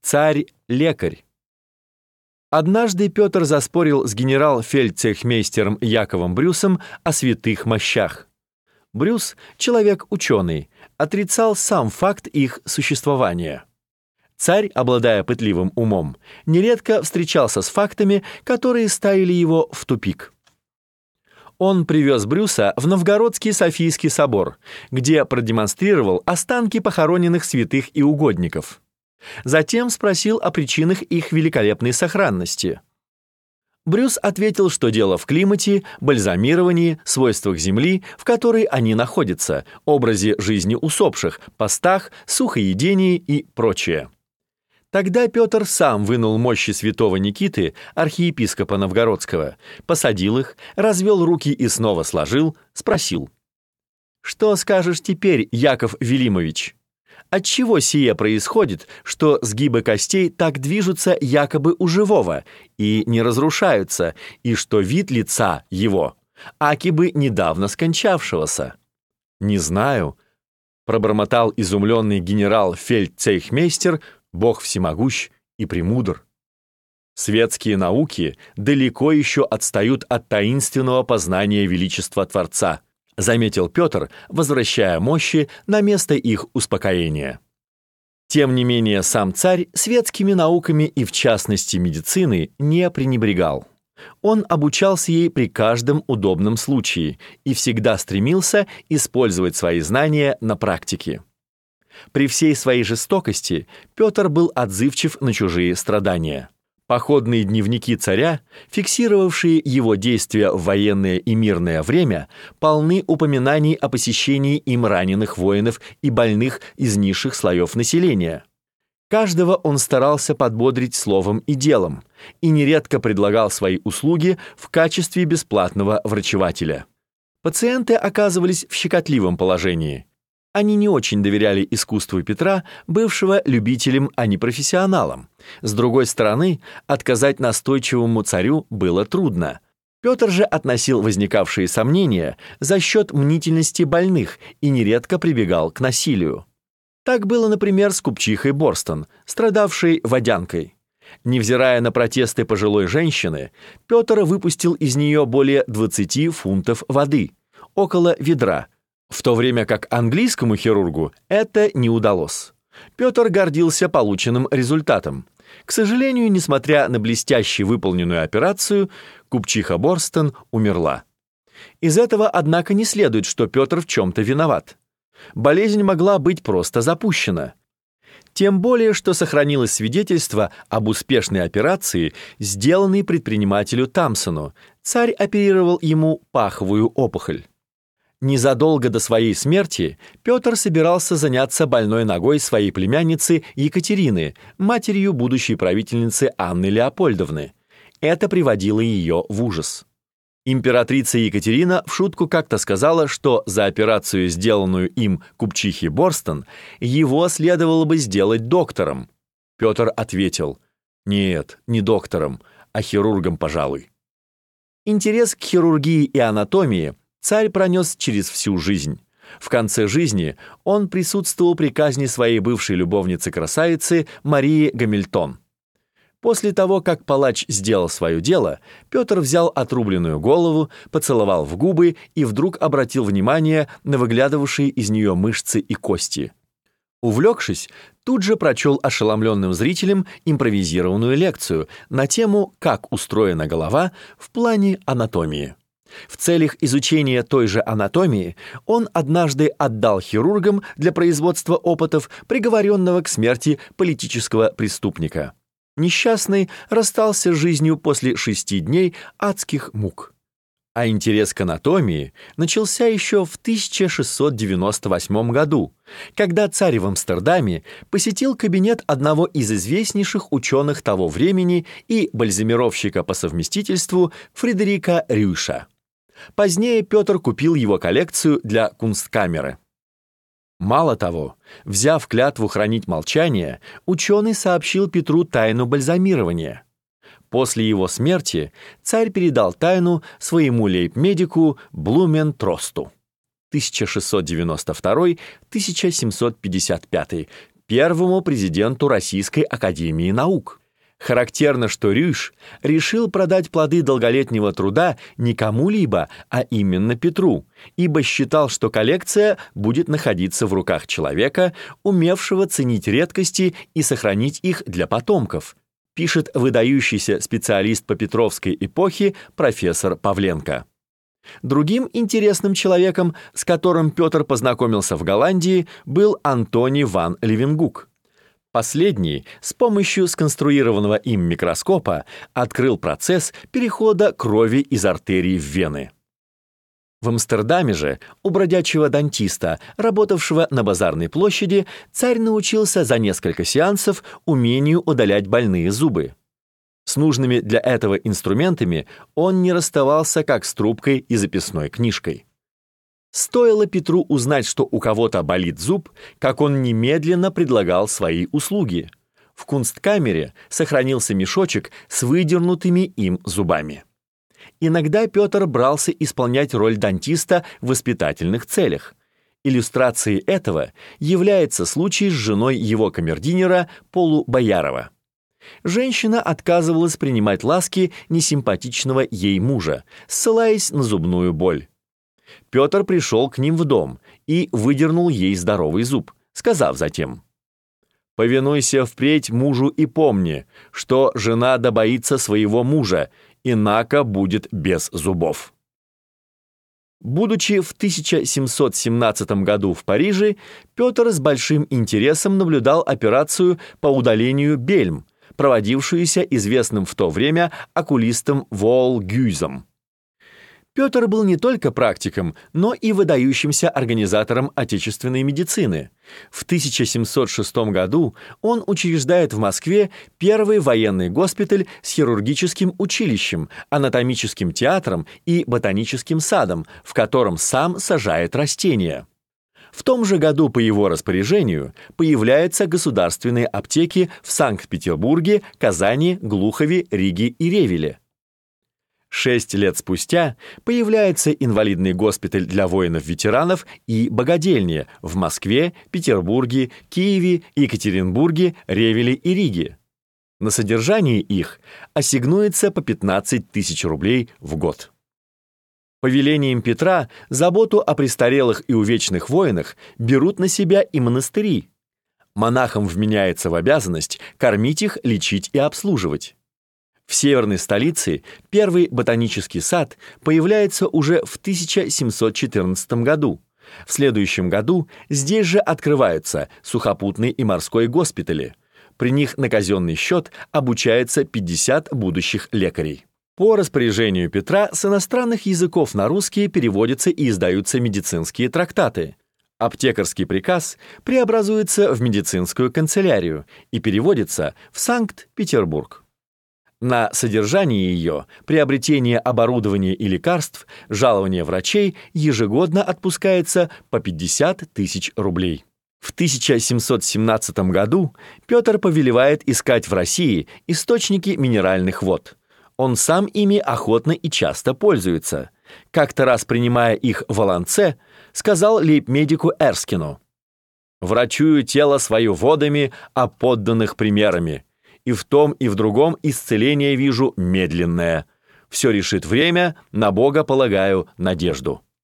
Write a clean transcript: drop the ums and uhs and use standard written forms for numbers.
Царь-лекарь. Однажды Петр заспорил с генерал-фельдцейхмейстером Яковом Брюсом о святых мощах. Брюс, человек ученый, отрицал сам факт их существования. Царь, обладая пытливым умом, нередко встречался с фактами, которые ставили его в тупик. Он привез Брюса в Новгородский Софийский собор, где продемонстрировал останки похороненных святых и угодников. Затем спросил о причинах их великолепной сохранности. Брюс ответил, что дело в климате, бальзамировании, свойствах земли, в которой они находятся, образе жизни усопших, постах, сухоедении и прочее. Тогда Петр сам вынул мощи святого Никиты, архиепископа Новгородского, посадил их, развел руки и снова сложил, спросил: «Что скажешь теперь, Яков Велимович? Отчего сие происходит, что сгибы костей так движутся якобы у живого и не разрушаются, и что вид лица его, аки бы недавно скончавшегося?» «Не знаю», — пробормотал изумленный генерал-фельдцейхмейстер, Бог всемогущ и премудр. Светские науки далеко еще отстают от таинственного познания величества Творца, заметил Петр, возвращая мощи на место их успокоения. Тем не менее, сам царь светскими науками и в частности медицины не пренебрегал. Он обучался ей при каждом удобном случае и всегда стремился использовать свои знания на практике. При всей своей жестокости Петр был отзывчив на чужие страдания. Походные дневники царя, фиксировавшие его действия в военное и мирное время, полны упоминаний о посещении им раненых воинов и больных из низших слоев населения. Каждого он старался подбодрить словом и делом и нередко предлагал свои услуги в качестве бесплатного врачевателя. Пациенты оказывались в щекотливом положении. Они не очень доверяли искусству Петра, бывшего любителем, а не профессионалом. С другой стороны, отказать настойчивому царю было трудно. Петр же относил возникавшие сомнения за счет мнительности больных и нередко прибегал к насилию. Так было, например, с купчихой Борстон, страдавшей водянкой. Невзирая на протесты пожилой женщины, Петр выпустил из нее более 20 фунтов воды, около ведра, в то время как английскому хирургу это не удалось. Петр гордился полученным результатом. К сожалению, несмотря на блестяще выполненную операцию, купчиха Борстон умерла. Из этого, однако, не следует, что Петр в чем-то виноват. Болезнь могла быть просто запущена. Тем более, что сохранилось свидетельство об успешной операции, сделанной предпринимателю Тамсону. Царь оперировал ему паховую опухоль. Незадолго до своей смерти Петр собирался заняться больной ногой своей племянницы Екатерины, матерью будущей правительницы Анны Леопольдовны. Это приводило ее в ужас. Императрица Екатерина в шутку как-то сказала, что за операцию, сделанную им купчихе Борстон, его следовало бы сделать доктором. Петр ответил: «Нет, не доктором, а хирургом, пожалуй». Интерес к хирургии и анатомии царь пронес через всю жизнь. В конце жизни он присутствовал при казни своей бывшей любовницы-красавицы Марии Гамильтон. После того, как палач сделал свое дело, Петр взял отрубленную голову, поцеловал в губы и вдруг обратил внимание на выглядывавшие из нее мышцы и кости. Увлекшись, тут же прочел ошеломленным зрителям импровизированную лекцию на тему «Как устроена голова в плане анатомии». В целях изучения той же анатомии он однажды отдал хирургам для производства опытов приговоренного к смерти политического преступника. Несчастный расстался с жизнью после 6 дней адских мук. А интерес к анатомии начался еще в 1698 году, когда царь в Амстердаме посетил кабинет одного из известнейших ученых того времени и бальзамировщика по совместительству Фридерика Рюша. Позднее Петр купил его коллекцию для кунсткамеры. Мало того, взяв клятву хранить молчание, ученый сообщил Петру тайну бальзамирования. После его смерти царь передал тайну своему лейб-медику Блументросту. 1692-1755, первому президенту Российской академии наук. Характерно, что Рюш решил продать плоды долголетнего труда не кому-либо, а именно Петру, ибо считал, что коллекция будет находиться в руках человека, умевшего ценить редкости и сохранить их для потомков, пишет выдающийся специалист по Петровской эпохе профессор Павленко. Другим интересным человеком, с которым Петр познакомился в Голландии, был Антоний ван Левенгук. Последний с помощью сконструированного им микроскопа открыл процесс перехода крови из артерий в вены. В Амстердаме же у бродячего дантиста, работавшего на базарной площади, царь научился за несколько сеансов умению удалять больные зубы. С нужными для этого инструментами он не расставался как с трубкой и записной книжкой. Стоило Петру узнать, что у кого-то болит зуб, как он немедленно предлагал свои услуги. В кунсткамере сохранился мешочек с выдернутыми им зубами. Иногда Петр брался исполнять роль дантиста в воспитательных целях. Иллюстрацией этого является случай с женой его камердинера Полу Боярова. Женщина отказывалась принимать ласки несимпатичного ей мужа, ссылаясь на зубную боль. Петр пришел к ним в дом и выдернул ей здоровый зуб, сказав затем: «Повинуйся впредь мужу и помни, что жена добоится своего мужа, инако будет без зубов». Будучи в 1717 году в Париже, Петр с большим интересом наблюдал операцию по удалению бельм, проводившуюся известным в то время окулистом Волгюйзом. Петр был не только практиком, но и выдающимся организатором отечественной медицины. В 1706 году он учреждает в Москве первый военный госпиталь с хирургическим училищем, анатомическим театром и ботаническим садом, в котором сам сажает растения. В том же году по его распоряжению появляются государственные аптеки в Санкт-Петербурге, Казани, Глухове, Риге и Ревеле. 6 лет спустя появляется инвалидный госпиталь для воинов-ветеранов и богадельня в Москве, Петербурге, Киеве, Екатеринбурге, Ревеле и Риге. На содержание их ассигнуется по 15 тысяч рублей в год. По велениям Петра заботу о престарелых и увечных воинах берут на себя и монастыри. Монахам вменяется в обязанность кормить их, лечить и обслуживать. В северной столице первый ботанический сад появляется уже в 1714 году. В следующем году здесь же открываются сухопутный и морской госпитали. При них на казенный счет обучается 50 будущих лекарей. По распоряжению Петра с иностранных языков на русский переводятся и издаются медицинские трактаты. Аптекарский приказ преобразуется в медицинскую канцелярию и переводится в Санкт-Петербург. На содержание ее, приобретение оборудования и лекарств, жалование врачей ежегодно отпускается по 50 тысяч рублей. В 1717 году Петр повелевает искать в России источники минеральных вод. Он сам ими охотно и часто пользуется. Как-то раз, принимая их в Оланце, сказал лейб-медику Эрскину: «Врачую тело свое водами, а подданных примерами. И в том, и в другом исцеление вижу медленное. Все решит время, на Бога полагаю надежду».